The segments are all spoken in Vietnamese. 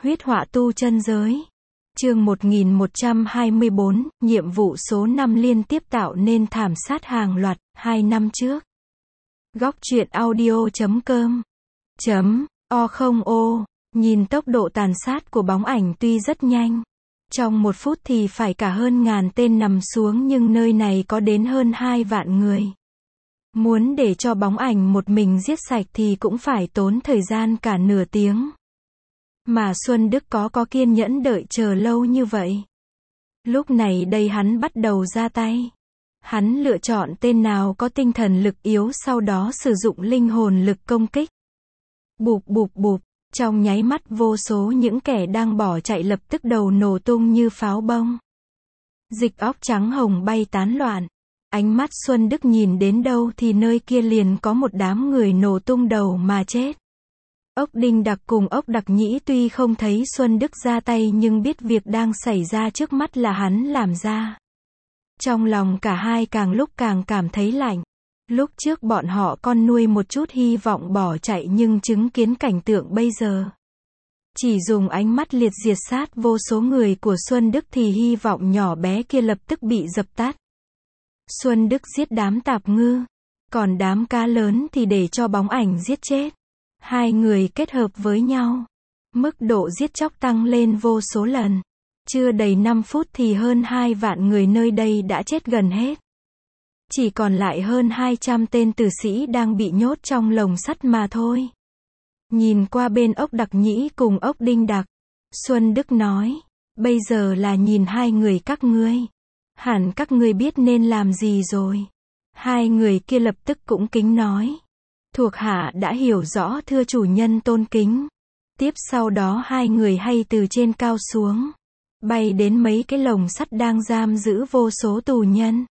Huyết họa tu chân giới. Chương 1124, nhiệm vụ số 5 liên tiếp tạo nên thảm sát hàng loạt, 2 năm trước. Góc truyện audio.com O nhìn tốc độ tàn sát của bóng ảnh tuy rất nhanh. Trong 1 phút thì phải cả hơn ngàn tên nằm xuống, nhưng nơi này có đến hơn 2 vạn người. Muốn để cho bóng ảnh một mình giết sạch thì cũng phải tốn thời gian cả nửa tiếng. Mà Xuân Đức có kiên nhẫn đợi chờ lâu như vậy. Lúc này đây hắn bắt đầu ra tay. Hắn lựa chọn tên nào có tinh thần lực yếu, sau đó sử dụng linh hồn lực công kích. Bụp bụp bụp, trong nháy mắt vô số những kẻ đang bỏ chạy lập tức đầu nổ tung như pháo bông. Dịch óc trắng hồng bay tán loạn. Ánh mắt Xuân Đức nhìn đến đâu thì nơi kia liền có một đám người nổ tung đầu mà chết. Ốc Đinh Đặc cùng Ốc Đặc Nhĩ tuy không thấy Xuân Đức ra tay nhưng biết việc đang xảy ra trước mắt là hắn làm ra. Trong lòng cả hai càng lúc càng cảm thấy lạnh. Lúc trước bọn họ còn nuôi một chút hy vọng bỏ chạy, nhưng chứng kiến cảnh tượng bây giờ, chỉ dùng ánh mắt liệt diệt sát vô số người của Xuân Đức thì hy vọng nhỏ bé kia lập tức bị dập tắt. Xuân Đức giết đám tạp ngư, còn đám cá lớn thì để cho bóng ảnh giết chết. Hai người kết hợp với nhau, mức độ giết chóc tăng lên vô số lần. Chưa đầy 5 phút thì hơn 2 vạn người nơi đây đã chết gần hết. Chỉ còn lại hơn 200 tên tử sĩ đang bị nhốt trong lồng sắt mà thôi. Nhìn qua bên Ốc Đặc Nhĩ cùng Ốc Đinh Đặc, Xuân Đức nói, bây giờ là nhìn hai người các ngươi. Hẳn các ngươi biết nên làm gì rồi. Hai người kia lập tức cũng kính nói, thuộc hạ đã hiểu rõ thưa chủ nhân tôn kính. Tiếp sau đó hai người hay từ trên cao xuống, bay đến mấy cái lồng sắt đang giam giữ vô số tù nhân.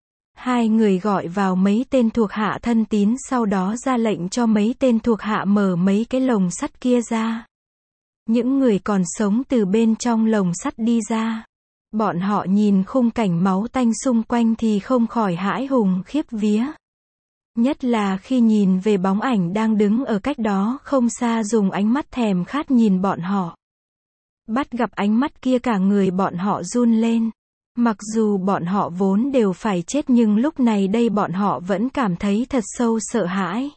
Hai người gọi vào mấy tên thuộc hạ thân tín, sau đó ra lệnh cho mấy tên thuộc hạ mở mấy cái lồng sắt kia ra. Những người còn sống từ bên trong lồng sắt đi ra. Bọn họ nhìn khung cảnh máu tanh xung quanh thì không khỏi hãi hùng khiếp vía. Nhất là khi nhìn về bóng ảnh đang đứng ở cách đó không xa, dùng ánh mắt thèm khát nhìn bọn họ. Bắt gặp ánh mắt kia cả người bọn họ run lên. Mặc dù bọn họ vốn đều phải chết nhưng lúc này đây bọn họ vẫn cảm thấy thật sâu sợ hãi.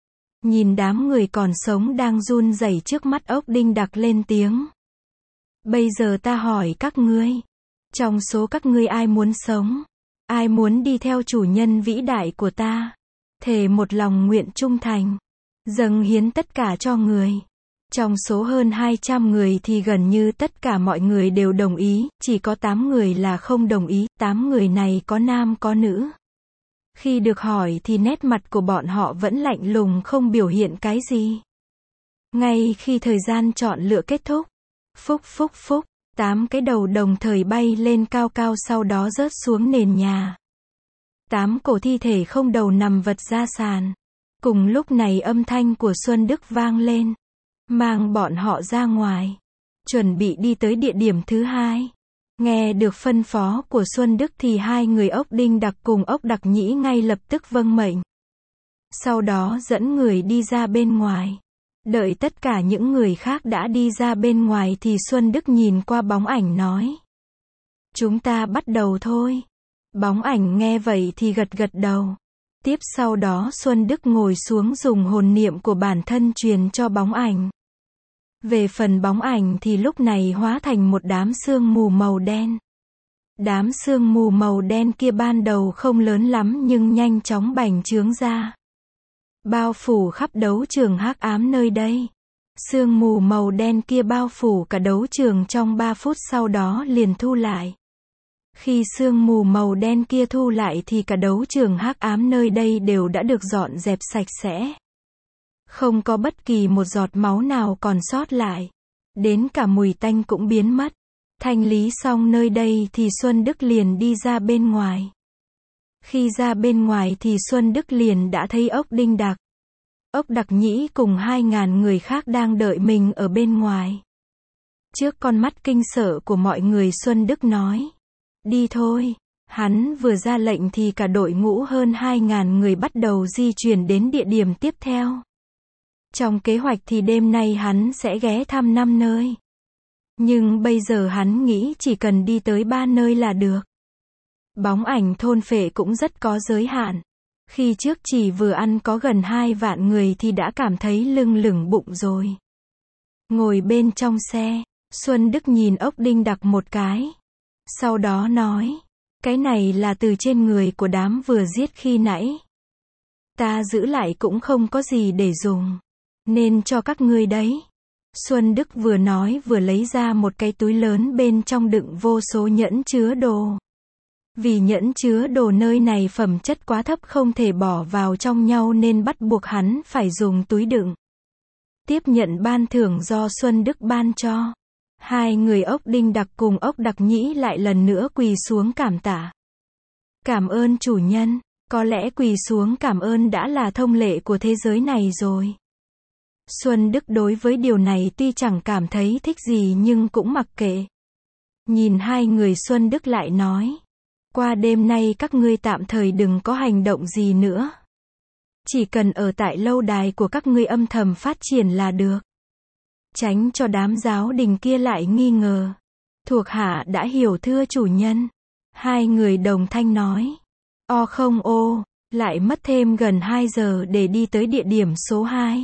Nhìn đám người còn sống đang run rẩy trước mắt, Ốc Đinh Đặc lên tiếng. Bây giờ ta hỏi các ngươi, trong số các ngươi ai muốn sống? Ai muốn đi theo chủ nhân vĩ đại của ta? Thề một lòng nguyện trung thành, dâng hiến tất cả cho người. Trong số hơn 200 người thì gần như tất cả mọi người đều đồng ý, chỉ có 8 người là không đồng ý, 8 người này có nam có nữ. Khi được hỏi thì nét mặt của bọn họ vẫn lạnh lùng, không biểu hiện cái gì. Ngay khi thời gian chọn lựa kết thúc, phúc phúc phúc, 8 cái đầu đồng thời bay lên cao cao, sau đó rớt xuống nền nhà. 8 cổ thi thể không đầu nằm vật ra sàn. Cùng lúc này âm thanh của Xuân Đức vang lên, mang bọn họ ra ngoài, chuẩn bị đi tới địa điểm thứ hai. Nghe được phân phó của Xuân Đức thì hai người Ốc Đinh Đặc cùng Ốc Đặc Nhĩ ngay lập tức vâng mệnh. Sau đó dẫn người đi ra bên ngoài. Đợi tất cả những người khác đã đi ra bên ngoài thì Xuân Đức nhìn qua bóng ảnh nói, chúng ta bắt đầu thôi. Bóng ảnh nghe vậy thì gật gật đầu. Tiếp sau đó Xuân Đức ngồi xuống dùng hồn niệm của bản thân truyền cho bóng ảnh. Về phần bóng ảnh thì lúc này hóa thành một đám sương mù màu đen. Đám sương mù màu đen kia ban đầu không lớn lắm nhưng nhanh chóng bành trướng ra, bao phủ khắp đấu trường hắc ám nơi đây. Sương mù màu đen kia bao phủ cả đấu trường trong 3 phút sau đó liền thu lại. Khi sương mù màu đen kia thu lại thì cả đấu trường hắc ám nơi đây đều đã được dọn dẹp sạch sẽ. Không có bất kỳ một giọt máu nào còn sót lại. Đến cả mùi tanh cũng biến mất. Thanh lý xong nơi đây thì Xuân Đức liền đi ra bên ngoài. Khi ra bên ngoài thì Xuân Đức liền đã thấy Ốc Đinh Đặc, Ốc Đặc Nhĩ cùng 2.000 người khác đang đợi mình ở bên ngoài. Trước con mắt kinh sợ của mọi người, Xuân Đức nói, đi thôi. Hắn vừa ra lệnh thì cả đội ngũ hơn 2.000 người bắt đầu di chuyển đến địa điểm tiếp theo. Trong kế hoạch thì đêm nay hắn sẽ ghé thăm 5 nơi. Nhưng bây giờ hắn nghĩ chỉ cần đi tới 3 nơi là được. Bóng ảnh thôn phệ cũng rất có giới hạn. Khi trước chỉ vừa ăn có gần 2 vạn người thì đã cảm thấy lưng lửng bụng rồi. Ngồi bên trong xe, Xuân Đức nhìn ốc đinh đặc một cái. Sau đó nói, cái này là từ trên người của đám vừa giết khi nãy. Ta giữ lại cũng không có gì để dùng. Nên cho các ngươi đấy. Xuân Đức vừa nói vừa lấy ra một cái túi lớn bên trong đựng vô số nhẫn chứa đồ. Vì nhẫn chứa đồ nơi này phẩm chất quá thấp không thể bỏ vào trong nhau nên bắt buộc hắn phải dùng túi đựng. Tiếp nhận ban thưởng do Xuân Đức ban cho. Hai người ốc đinh đặc cùng ốc đặc nhĩ lại lần nữa quỳ xuống cảm tạ. Cảm ơn chủ nhân, có lẽ quỳ xuống cảm ơn đã là thông lệ của thế giới này rồi. Xuân Đức đối với điều này tuy chẳng cảm thấy thích gì nhưng cũng mặc kệ. Nhìn hai người Xuân Đức lại nói. Qua đêm nay các ngươi tạm thời đừng có hành động gì nữa. Chỉ cần ở tại lâu đài của các ngươi âm thầm phát triển là được. Tránh cho đám giáo đình kia lại nghi ngờ. Thuộc hạ đã hiểu thưa chủ nhân. Hai người đồng thanh nói. O không ô, lại mất thêm gần 2 giờ để đi tới địa điểm số 2.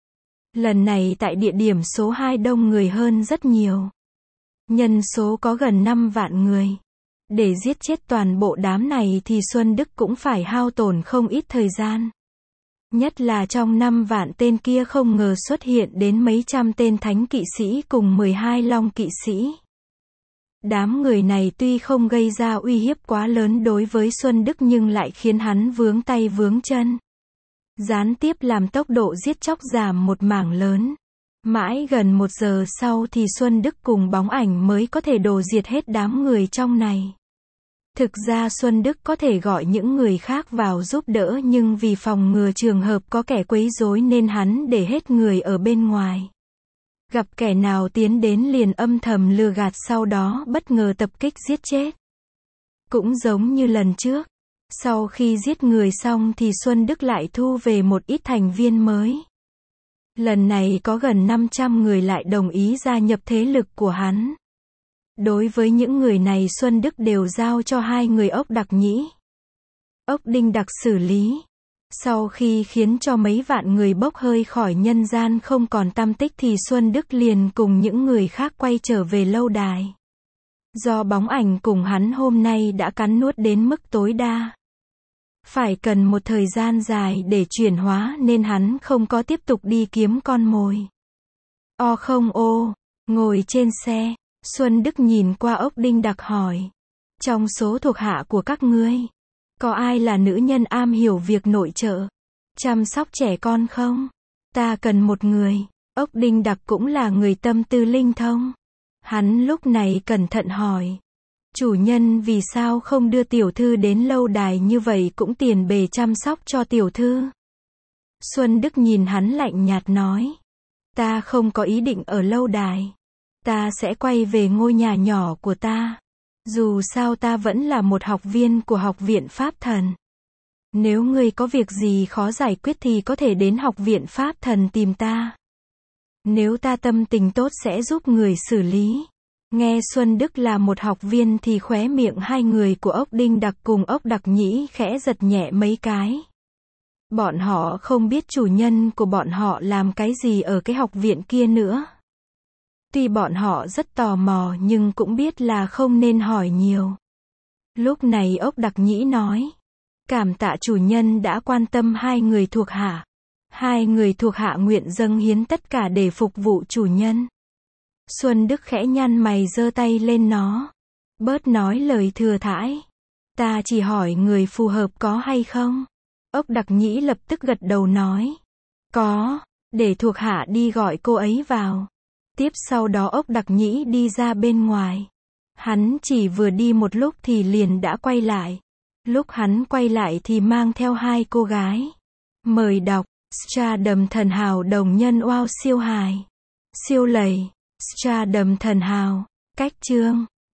Lần này tại địa điểm số 2 đông người hơn rất nhiều. Nhân số có gần 5 vạn người. Để giết chết toàn bộ đám này thì Xuân Đức cũng phải hao tổn không ít thời gian. Nhất là trong 5 vạn tên kia không ngờ xuất hiện đến mấy trăm tên thánh kỵ sĩ cùng 12 long kỵ sĩ. Đám người này tuy không gây ra uy hiếp quá lớn đối với Xuân Đức nhưng lại khiến hắn vướng tay vướng chân. Gián tiếp làm tốc độ giết chóc giảm một mảng lớn. Mãi gần 1 giờ sau thì Xuân Đức cùng bóng ảnh mới có thể đổ diệt hết đám người trong này. Thực ra Xuân Đức có thể gọi những người khác vào giúp đỡ nhưng vì phòng ngừa trường hợp có kẻ quấy rối nên hắn để hết người ở bên ngoài. Gặp kẻ nào tiến đến liền âm thầm lừa gạt sau đó bất ngờ tập kích giết chết. Cũng giống như lần trước. Sau khi giết người xong thì Xuân Đức lại thu về một ít thành viên mới. Lần này có gần 500 người lại đồng ý gia nhập thế lực của hắn. Đối với những người này Xuân Đức đều giao cho hai người ốc đặc nhĩ. Ốc đinh đặc xử lý. Sau khi khiến cho mấy vạn người bốc hơi khỏi nhân gian không còn tăm tích thì Xuân Đức liền cùng những người khác quay trở về lâu đài. Do bóng ảnh cùng hắn hôm nay đã cắn nuốt đến mức tối đa. Phải cần một thời gian dài để chuyển hóa nên hắn không có tiếp tục đi kiếm con mồi. O không ô, ngồi trên xe, Xuân Đức nhìn qua ốc đinh đặc hỏi. Trong số thuộc hạ của các ngươi, có ai là nữ nhân am hiểu việc nội trợ, chăm sóc trẻ con không? Ta cần một người. Ốc đinh đặc cũng là người tâm tư linh thông. Hắn lúc này cẩn thận hỏi. Chủ nhân vì sao không đưa tiểu thư đến lâu đài như vậy cũng tiền bề chăm sóc cho tiểu thư? Xuân Đức nhìn hắn lạnh nhạt nói. Ta không có ý định ở lâu đài. Ta sẽ quay về ngôi nhà nhỏ của ta. Dù sao ta vẫn là một học viên của học viện Pháp Thần. Nếu ngươi có việc gì khó giải quyết thì có thể đến học viện Pháp Thần tìm ta. Nếu ta tâm tình tốt sẽ giúp người xử lý. Nghe Xuân Đức là một học viên thì khóe miệng hai người của ốc đinh đặc cùng ốc đặc nhĩ khẽ giật nhẹ mấy cái. Bọn họ không biết chủ nhân của bọn họ làm cái gì ở cái học viện kia nữa. Tuy bọn họ rất tò mò nhưng cũng biết là không nên hỏi nhiều. Lúc này ốc đặc nhĩ nói. Cảm tạ chủ nhân đã quan tâm hai người thuộc hạ. Hai người thuộc hạ nguyện dâng hiến tất cả để phục vụ chủ nhân. Xuân Đức khẽ nhăn mày giơ tay lên nó. Bớt nói lời thừa thãi. Ta chỉ hỏi người phù hợp có hay không? Ốc đặc nhĩ lập tức gật đầu nói. Có, để thuộc hạ đi gọi cô ấy vào. Tiếp sau đó ốc đặc nhĩ đi ra bên ngoài. Hắn chỉ vừa đi một lúc thì liền đã quay lại. Lúc hắn quay lại thì mang theo hai cô gái. Mời đọc, Stardom thần hào đồng nhân wow siêu hài. Siêu lầy, Stardom thần hào, cách chương.